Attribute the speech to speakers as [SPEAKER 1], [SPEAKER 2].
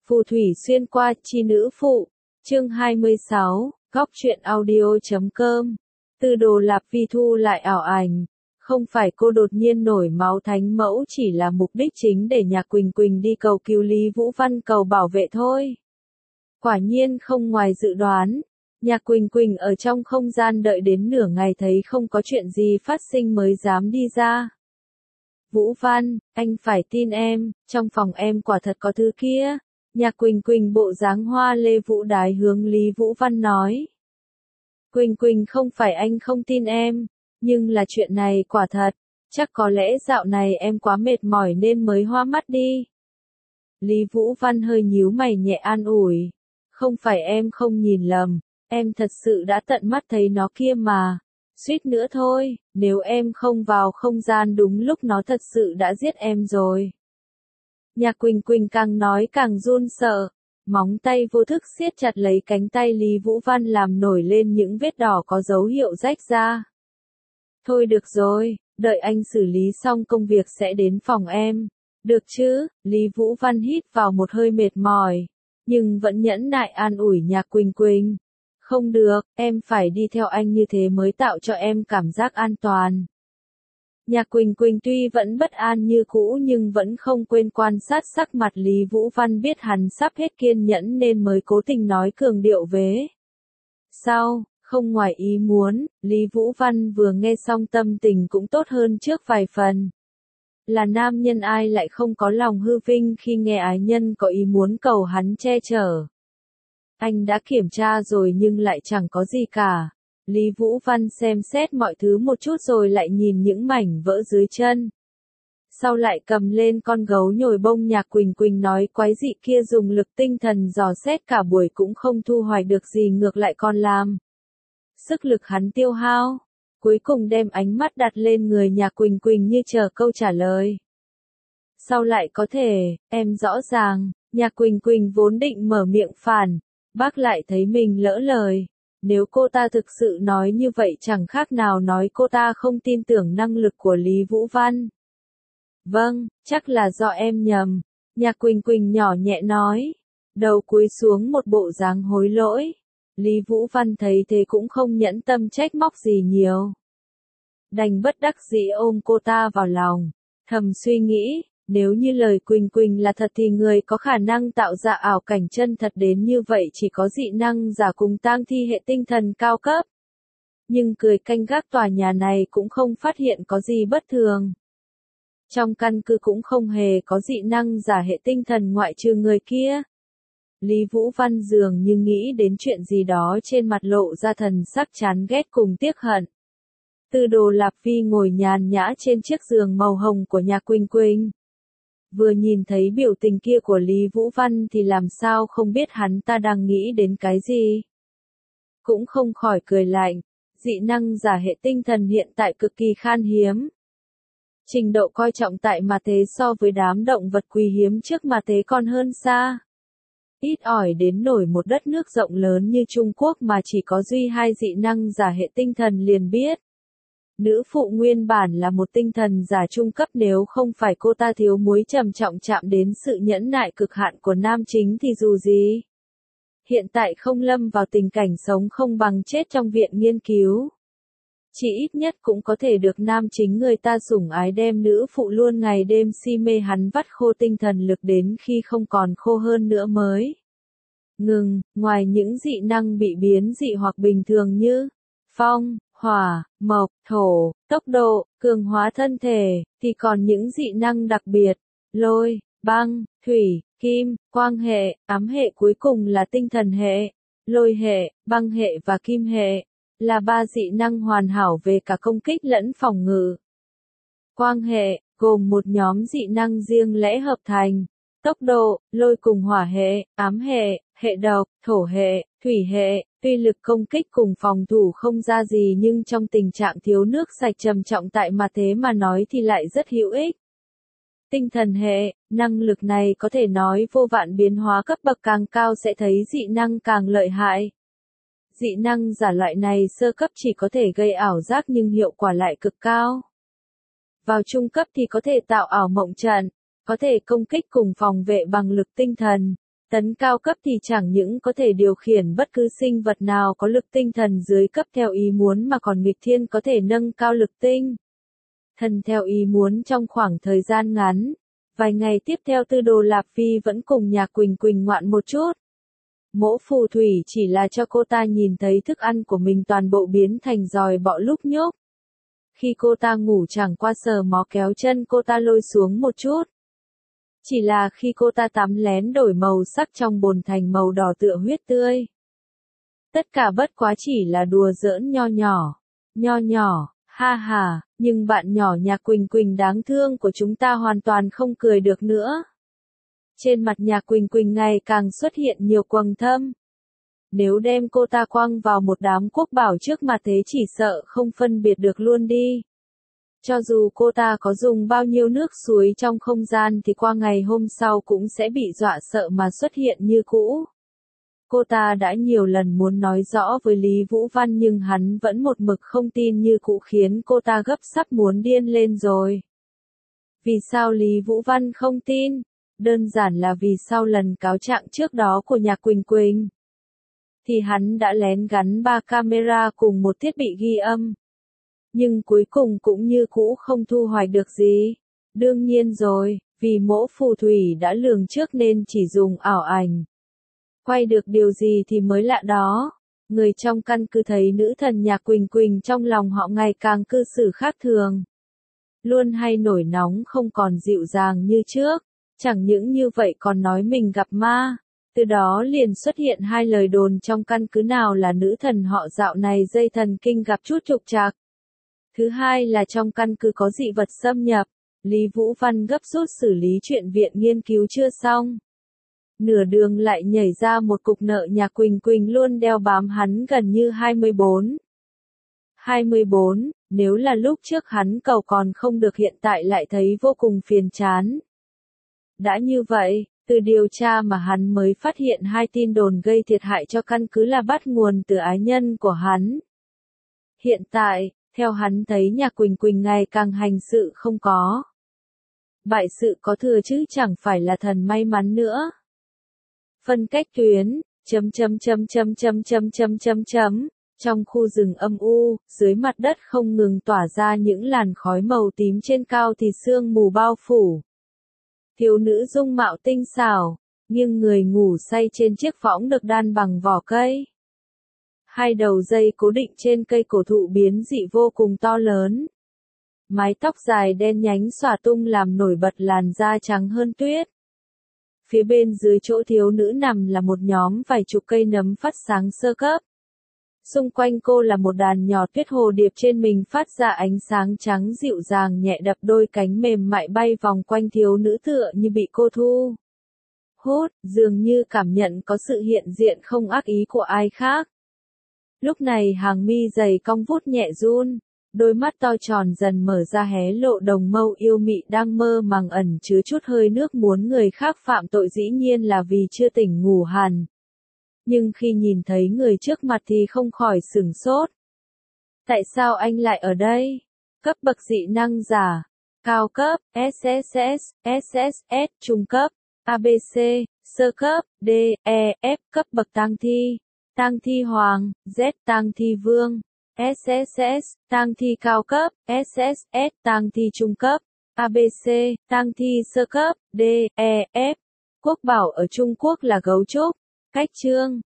[SPEAKER 1] Phù thủy xuyên qua chi nữ phụ, chương 26, góc truyện audio.com. Từ Đồ Lạp Vi thu lại ảo ảnh. Không phải cô đột nhiên nổi máu thánh mẫu chỉ là mục đích chính để Nhạc Quỳnh Quỳnh đi cầu cứu Lý Vũ Văn cầu bảo vệ thôi. Quả nhiên không ngoài dự đoán, Nhạc Quỳnh Quỳnh ở trong không gian đợi đến nửa ngày thấy không có chuyện gì phát sinh mới dám đi ra. Vũ Văn, anh phải tin em, trong phòng em quả thật có thứ kia. Nhạc Quỳnh Quỳnh bộ dáng hoa lê vũ đái hướng Lý Vũ Văn nói. Quỳnh Quỳnh không phải anh không tin em, nhưng là chuyện này quả thật, chắc có lẽ dạo này em quá mệt mỏi nên mới hoa mắt đi. Lý Vũ Văn hơi nhíu mày nhẹ an ủi. Không phải em không nhìn lầm, em thật sự đã tận mắt thấy nó kia mà. Suýt nữa thôi, nếu em không vào không gian đúng lúc nó thật sự đã giết em rồi. Nhạc Quỳnh Quỳnh càng nói càng run sợ, móng tay vô thức siết chặt lấy cánh tay Lý Vũ Văn làm nổi lên những vết đỏ có dấu hiệu rách ra. Thôi được rồi, đợi anh xử lý xong công việc sẽ đến phòng em. Được chứ, Lý Vũ Văn hít vào một hơi mệt mỏi, nhưng vẫn nhẫn nại an ủi Nhạc Quỳnh Quỳnh. Không được, em phải đi theo anh như thế mới tạo cho em cảm giác an toàn. Nhạc Quỳnh Quỳnh tuy vẫn bất an như cũ nhưng vẫn không quên quan sát sắc mặt Lý Vũ Văn, biết hắn sắp hết kiên nhẫn nên mới cố tình nói cường điệu vế. Sao, không ngoài ý muốn, Lý Vũ Văn vừa nghe xong tâm tình cũng tốt hơn trước vài phần. Là nam nhân ai lại không có lòng hư vinh khi nghe ái nhân có ý muốn cầu hắn che chở. Anh đã kiểm tra rồi nhưng lại chẳng có gì cả. Lý Vũ Văn xem xét mọi thứ một chút rồi lại nhìn những mảnh vỡ dưới chân. Sau lại cầm lên con gấu nhồi bông Nhạc Quỳnh Quỳnh nói quái dị kia dùng lực tinh thần dò xét cả buổi cũng không thu hoạch được gì, ngược lại còn làm sức lực hắn tiêu hao. Cuối cùng đem ánh mắt đặt lên người Nhạc Quỳnh Quỳnh như chờ câu trả lời. Sao lại có thể, em rõ ràng. Nhạc Quỳnh Quỳnh vốn định mở miệng phản, bác lại thấy mình lỡ lời. Nếu cô ta thực sự nói như vậy chẳng khác nào nói cô ta không tin tưởng năng lực của Lý Vũ Văn. Vâng, chắc là do em nhầm. Nhạc Quỳnh Quỳnh nhỏ nhẹ nói. Đầu cúi xuống một bộ dáng hối lỗi. Lý Vũ Văn thấy thế cũng không nhẫn tâm trách móc gì nhiều. Đành bất đắc dĩ ôm cô ta vào lòng. Thầm suy nghĩ, nếu như lời Quỳnh Quỳnh là thật thì người có khả năng tạo ra ảo cảnh chân thật đến như vậy chỉ có dị năng giả cùng tang thi hệ tinh thần cao cấp. Nhưng cười canh gác tòa nhà này cũng không phát hiện có gì bất thường. Trong căn cứ cũng không hề có dị năng giả hệ tinh thần ngoại trừ người kia. Lý Vũ Văn dường như nghĩ đến chuyện gì đó, trên mặt lộ ra thần sắc chán ghét cùng tiếc hận. Từ Đồ Lạp Vi ngồi nhàn nhã trên chiếc giường màu hồng của Nhạc Quỳnh Quỳnh. Vừa nhìn thấy biểu tình kia của Lý Vũ Văn thì làm sao không biết hắn ta đang nghĩ đến cái gì. Cũng không khỏi cười lạnh, dị năng giả hệ tinh thần hiện tại cực kỳ khan hiếm. Trình độ coi trọng tại mà thế so với đám động vật quý hiếm trước mà thế còn hơn xa. Ít ỏi đến nổi một đất nước rộng lớn như Trung Quốc mà chỉ có duy 2 dị năng giả hệ tinh thần liền biết. Nữ phụ nguyên bản là một tinh thần giả trung cấp, nếu không phải cô ta thiếu muối trầm trọng chạm đến sự nhẫn nại cực hạn của nam chính thì dù gì. Hiện tại không lâm vào tình cảnh sống không bằng chết trong viện nghiên cứu. Chỉ ít nhất cũng có thể được nam chính người ta sủng ái, đem nữ phụ luôn ngày đêm si mê hắn vắt khô tinh thần lực đến khi không còn khô hơn nữa mới ngừng. Ngoài những dị năng bị biến dị hoặc bình thường như phong, hỏa, mộc, thổ, tốc độ, cường hóa thân thể, thì còn những dị năng đặc biệt, lôi, băng, thủy, kim, quang hệ, ám hệ, cuối cùng là tinh thần hệ. Lôi hệ, băng hệ và kim hệ là 3 dị năng hoàn hảo về cả công kích lẫn phòng ngự. Quang hệ gồm một nhóm dị năng riêng lẻ hợp thành. Tốc độ, lôi cùng hỏa hệ, ám hệ, hệ độc, thổ hệ, thủy hệ, tuy lực công kích cùng phòng thủ không ra gì nhưng trong tình trạng thiếu nước sạch trầm trọng tại mà thế mà nói thì lại rất hữu ích. Tinh thần hệ, năng lực này có thể nói vô vạn biến hóa, cấp bậc càng cao sẽ thấy dị năng càng lợi hại. Dị năng giả loại này sơ cấp chỉ có thể gây ảo giác nhưng hiệu quả lại cực cao. Vào trung cấp thì có thể tạo ảo mộng trận, có thể công kích cùng phòng vệ bằng lực tinh thần, Tấn cao cấp thì chẳng những có thể điều khiển bất cứ sinh vật nào có lực tinh thần dưới cấp theo ý muốn mà còn nghịch thiên có thể nâng cao lực tinh thần theo ý muốn trong khoảng thời gian ngắn. Vài ngày tiếp theo Tư Đồ Lạp Vi vẫn cùng Nhạc Quỳnh Quỳnh ngoạn một chút. Mỗ phù thủy chỉ là cho cô ta nhìn thấy thức ăn của mình toàn bộ biến thành giòi bọ lúc nhúc. Khi cô ta ngủ chẳng qua sờ mó kéo chân cô ta lôi xuống một chút. Chỉ là khi cô ta tắm lén đổi màu sắc trong bồn thành màu đỏ tựa huyết tươi. Tất cả bất quá chỉ là đùa giỡn nho nhỏ, ha ha, nhưng bạn nhỏ Nhạc Quỳnh Quỳnh đáng thương của chúng ta hoàn toàn không cười được nữa. Trên mặt Nhạc Quỳnh Quỳnh ngày càng xuất hiện nhiều quầng thâm. Nếu đem cô ta quăng vào một đám quốc bảo trước mặt thế chỉ sợ không phân biệt được luôn đi. Cho dù cô ta có dùng bao nhiêu nước suối trong không gian thì qua ngày hôm sau cũng sẽ bị dọa sợ mà xuất hiện như cũ. Cô ta đã nhiều lần muốn nói rõ với Lý Vũ Văn nhưng hắn vẫn một mực không tin như cũ khiến cô ta gấp sắp muốn điên lên rồi. Vì sao Lý Vũ Văn không tin? Đơn giản là vì sau lần cáo trạng trước đó của Nhạc Quỳnh Quỳnh, thì hắn đã lén gắn 3 camera cùng một thiết bị ghi âm. Nhưng cuối cùng cũng như cũ không thu hoạch được gì. Đương nhiên rồi, vì mỗ phù thủy đã lường trước nên chỉ dùng ảo ảnh. Quay được điều gì thì mới lạ đó. Người trong căn cứ thấy nữ thần Nhạc Quỳnh Quỳnh trong lòng họ ngày càng cư xử khác thường. Luôn hay nổi nóng không còn dịu dàng như trước. Chẳng những như vậy còn nói mình gặp ma. Từ đó liền xuất hiện 2 lời đồn trong căn cứ nào là nữ thần họ dạo này dây thần kinh gặp chút trục trặc. Thứ hai là trong căn cứ có dị vật xâm nhập. Lý Vũ Văn gấp rút xử lý chuyện viện nghiên cứu chưa xong. Nửa đường lại nhảy ra một cục nợ Nhạc Quỳnh Quỳnh luôn đeo bám hắn gần như 24. 24, nếu là lúc trước hắn cầu còn không được hiện tại lại thấy vô cùng phiền chán. Đã như vậy, từ điều tra mà hắn mới phát hiện 2 tin đồn gây thiệt hại cho căn cứ là bắt nguồn từ ái nhân của hắn. Hiện tại, theo hắn thấy Nhạc Quỳnh Quỳnh ngày càng hành sự không có bại sự có thừa chứ chẳng phải là thần may mắn nữa. Phân cách tuyến, trong khu rừng âm u, dưới mặt đất không ngừng tỏa ra những làn khói màu tím trên cao thì sương mù bao phủ. Thiếu nữ dung mạo tinh xảo, nghiêng người ngủ say trên chiếc võng được đan bằng vỏ cây. 2 đầu dây cố định trên cây cổ thụ biến dị vô cùng to lớn. Mái tóc dài đen nhánh xõa tung làm nổi bật làn da trắng hơn tuyết. Phía bên dưới chỗ thiếu nữ nằm là một nhóm vài chục cây nấm phát sáng sơ cấp. Xung quanh cô là một đàn nhỏ tuyết hồ điệp trên mình phát ra ánh sáng trắng dịu dàng nhẹ đập đôi cánh mềm mại bay vòng quanh thiếu nữ tựa như bị cô thu hút, dường như cảm nhận có sự hiện diện không ác ý của ai khác. Lúc này hàng mi dày cong vút nhẹ run, đôi mắt to tròn dần mở ra hé lộ đồng mâu yêu mị đang mơ màng ẩn chứa chút hơi nước muốn người khác phạm tội dĩ nhiên là vì chưa tỉnh ngủ hẳn. Nhưng khi nhìn thấy người trước mặt thì không khỏi sửng sốt. Tại sao anh lại ở đây? Cấp bậc dị năng giả, cao cấp, SSS, SSS, trung cấp, ABC, sơ cấp, D, E, F, cấp bậc tang thi hoàng, Z, tang thi vương, SSS, tang thi cao cấp, SSS, tang thi trung cấp, ABC, tang thi sơ cấp, D, E, F. Quốc bảo ở Trung Quốc là gấu trúc. Cách chương